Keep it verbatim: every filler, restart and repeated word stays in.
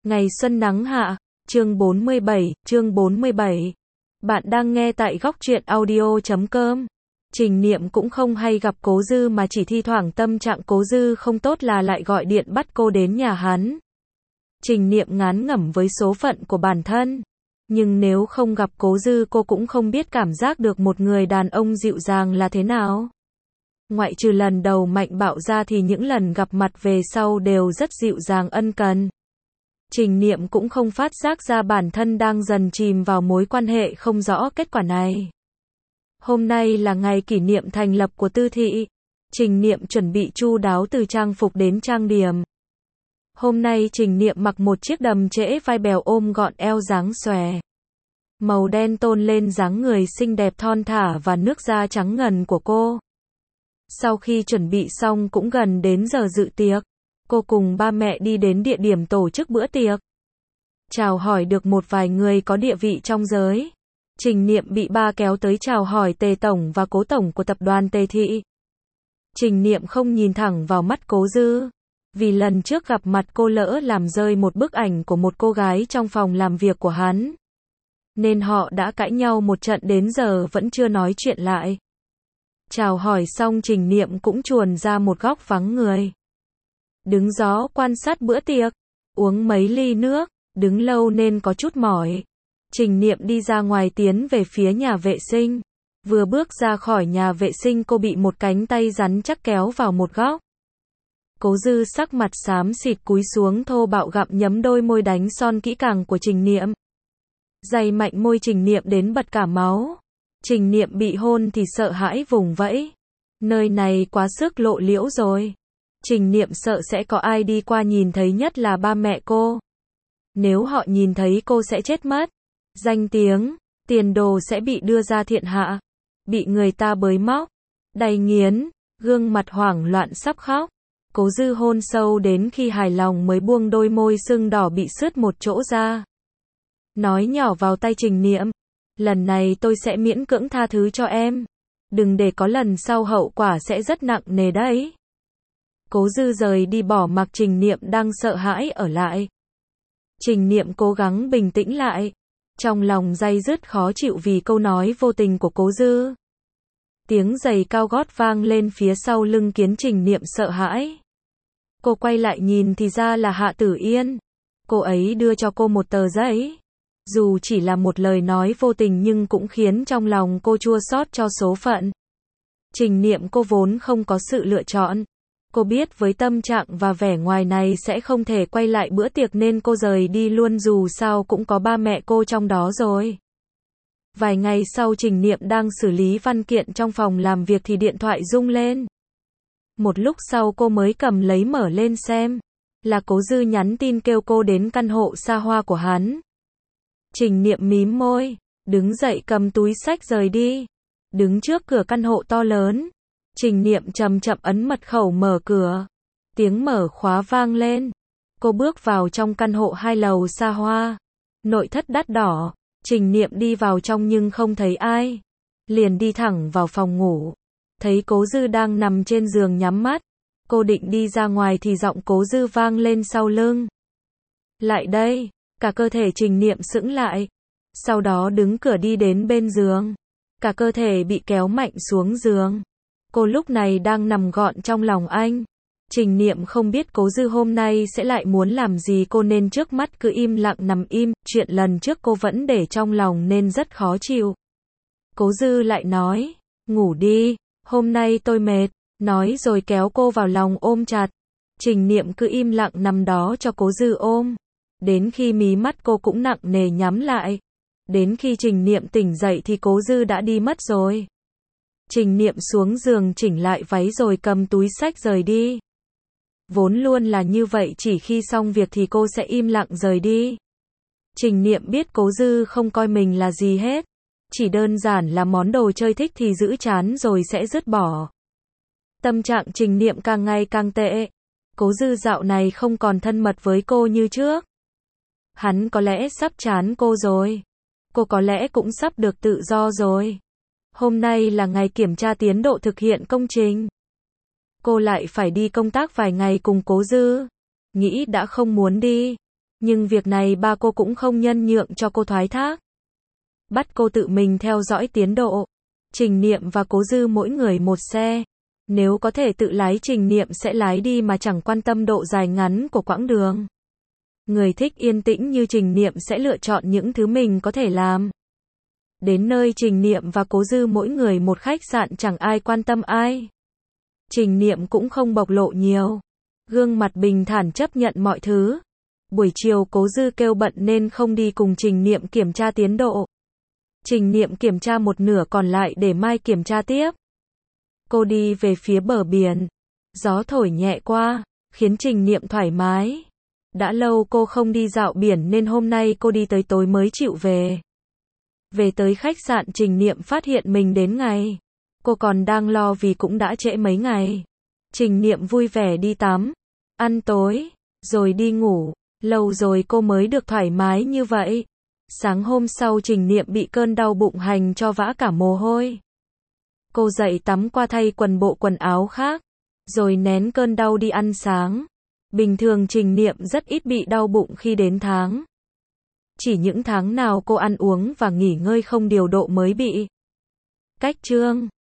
Ngày xuân nắng hạ, chương bốn mươi bảy, chương bốn mươi bảy. Bạn đang nghe tại góc truyện audio chấm com. Trình Niệm cũng không hay gặp Cố Dư mà chỉ thi thoảng tâm trạng Cố Dư không tốt là lại gọi điện bắt cô đến nhà hắn. Trình Niệm ngán ngẩm với số phận của bản thân. Nhưng nếu không gặp Cố Dư cô cũng không biết cảm giác được một người đàn ông dịu dàng là thế nào. Ngoại trừ lần đầu mạnh bạo ra thì những lần gặp mặt về sau đều rất dịu dàng ân cần. Trình Niệm cũng không phát giác ra bản thân đang dần chìm vào mối quan hệ không rõ kết quả này. Hôm nay là ngày kỷ niệm thành lập của Tư Thị. Trình Niệm chuẩn bị chu đáo từ trang phục đến trang điểm. Hôm nay Trình Niệm mặc một chiếc đầm trễ vai bèo ôm gọn eo dáng xòe. Màu đen tôn lên dáng người xinh đẹp thon thả và nước da trắng ngần của cô. Sau khi chuẩn bị xong cũng gần đến giờ dự tiệc. Cô cùng ba mẹ đi đến địa điểm tổ chức bữa tiệc. Chào hỏi được một vài người có địa vị trong giới. Trình Niệm bị ba kéo tới chào hỏi Tề Tổng và Cố Tổng của tập đoàn Tề Thị. Trình Niệm không nhìn thẳng vào mắt Cố Dư. Vì lần trước gặp mặt cô lỡ làm rơi một bức ảnh của một cô gái trong phòng làm việc của hắn. Nên họ đã cãi nhau một trận đến giờ vẫn chưa nói chuyện lại. Chào hỏi xong Trình Niệm cũng chuồn ra một góc vắng người. Đứng gió quan sát bữa tiệc, uống mấy ly nước, đứng lâu nên có chút mỏi. Trình Niệm đi ra ngoài tiến về phía nhà vệ sinh. Vừa bước ra khỏi nhà vệ sinh cô bị một cánh tay rắn chắc kéo vào một góc. Cố Dư sắc mặt xám xịt cúi xuống thô bạo gặm nhấm đôi môi đánh son kỹ càng của Trình Niệm. Dày mạnh môi Trình Niệm đến bật cả máu. Trình Niệm bị hôn thì sợ hãi vùng vẫy. Nơi này quá sức lộ liễu rồi. Trình Niệm sợ sẽ có ai đi qua nhìn thấy, nhất là ba mẹ cô. Nếu họ nhìn thấy cô sẽ chết mất. Danh tiếng, tiền đồ sẽ bị đưa ra thiện hạ. Bị người ta bới móc, đày nghiến, gương mặt hoảng loạn sắp khóc. Cố Dư hôn sâu đến khi hài lòng mới buông đôi môi sưng đỏ bị sứt một chỗ ra. Nói nhỏ vào tay Trình Niệm. Lần này tôi sẽ miễn cưỡng tha thứ cho em. Đừng để có lần sau hậu quả sẽ rất nặng nề đấy. Cố Dư rời đi bỏ mặc Trình Niệm đang sợ hãi ở lại. Trình Niệm cố gắng bình tĩnh lại. Trong lòng day dứt khó chịu vì câu nói vô tình của Cố Dư. Tiếng giày cao gót vang lên phía sau lưng khiến Trình Niệm sợ hãi. Cô quay lại nhìn thì ra là Hạ Tử Yên. Cô ấy đưa cho cô một tờ giấy. Dù chỉ là một lời nói vô tình nhưng cũng khiến trong lòng cô chua xót cho số phận. Trình Niệm cô vốn không có sự lựa chọn. Cô biết với tâm trạng và vẻ ngoài này sẽ không thể quay lại bữa tiệc nên cô rời đi luôn, dù sao cũng có ba mẹ cô trong đó rồi. Vài ngày sau Trình Niệm đang xử lý văn kiện trong phòng làm việc thì điện thoại rung lên. Một lúc sau cô mới cầm lấy mở lên xem. Là Cố Dư nhắn tin kêu cô đến căn hộ xa hoa của hắn. Trình Niệm mím môi, đứng dậy cầm túi xách rời đi. Đứng trước cửa căn hộ to lớn. Trình Niệm chậm chậm ấn mật khẩu mở cửa. Tiếng mở khóa vang lên. Cô bước vào trong căn hộ hai lầu xa hoa. Nội thất đắt đỏ. Trình Niệm đi vào trong nhưng không thấy ai. Liền đi thẳng vào phòng ngủ. Thấy Cố Dư đang nằm trên giường nhắm mắt. Cô định đi ra ngoài thì giọng Cố Dư vang lên sau lưng. Lại đây. Cả cơ thể Trình Niệm sững lại. Sau đó đứng cửa đi đến bên giường. Cả cơ thể bị kéo mạnh xuống giường. Cô lúc này đang nằm gọn trong lòng anh. Trình Niệm không biết Cố Dư hôm nay sẽ lại muốn làm gì cô nên trước mắt cứ im lặng nằm im. Chuyện lần trước cô vẫn để trong lòng nên rất khó chịu. Cố Dư lại nói, ngủ đi, hôm nay tôi mệt. Nói rồi kéo cô vào lòng ôm chặt. Trình Niệm cứ im lặng nằm đó cho Cố Dư ôm. Đến khi mí mắt cô cũng nặng nề nhắm lại. Đến khi Trình Niệm tỉnh dậy thì Cố Dư đã đi mất rồi. Trình Niệm xuống giường chỉnh lại váy rồi cầm túi xách rời đi. Vốn luôn là như vậy, chỉ khi xong việc thì cô sẽ im lặng rời đi. Trình Niệm biết Cố Dư không coi mình là gì hết. Chỉ đơn giản là món đồ chơi thích thì giữ chán rồi sẽ dứt bỏ. Tâm trạng Trình Niệm càng ngày càng tệ. Cố Dư dạo này không còn thân mật với cô như trước. Hắn có lẽ sắp chán cô rồi. Cô có lẽ cũng sắp được tự do rồi. Hôm nay là ngày kiểm tra tiến độ thực hiện công trình. Cô lại phải đi công tác vài ngày cùng Cố Dư. Nghĩ đã không muốn đi. Nhưng việc này ba cô cũng không nhân nhượng cho cô thoái thác. Bắt cô tự mình theo dõi tiến độ. Trình Niệm và Cố Dư mỗi người một xe. Nếu có thể tự lái Trình Niệm sẽ lái đi mà chẳng quan tâm độ dài ngắn của quãng đường. Người thích yên tĩnh như Trình Niệm sẽ lựa chọn những thứ mình có thể làm. Đến nơi Trình Niệm và Cố Dư mỗi người một khách sạn chẳng ai quan tâm ai. Trình Niệm cũng không bộc lộ nhiều. Gương mặt bình thản chấp nhận mọi thứ. Buổi chiều Cố Dư kêu bận nên không đi cùng Trình Niệm kiểm tra tiến độ. Trình Niệm kiểm tra một nửa còn lại để mai kiểm tra tiếp. Cô đi về phía bờ biển. Gió thổi nhẹ qua, khiến Trình Niệm thoải mái. Đã lâu cô không đi dạo biển nên hôm nay cô đi tới tối mới chịu về. Về tới khách sạn Trình Niệm phát hiện mình đến ngày. Cô còn đang lo vì cũng đã trễ mấy ngày. Trình Niệm vui vẻ đi tắm, ăn tối, rồi đi ngủ. Lâu rồi cô mới được thoải mái như vậy. Sáng hôm sau Trình Niệm bị cơn đau bụng hành cho vã cả mồ hôi. Cô dậy tắm qua thay quần bộ quần áo khác, rồi nén cơn đau đi ăn sáng. Bình thường Trình Niệm rất ít bị đau bụng khi đến tháng. Chỉ những tháng nào cô ăn uống và nghỉ ngơi không điều độ mới bị. Cách chương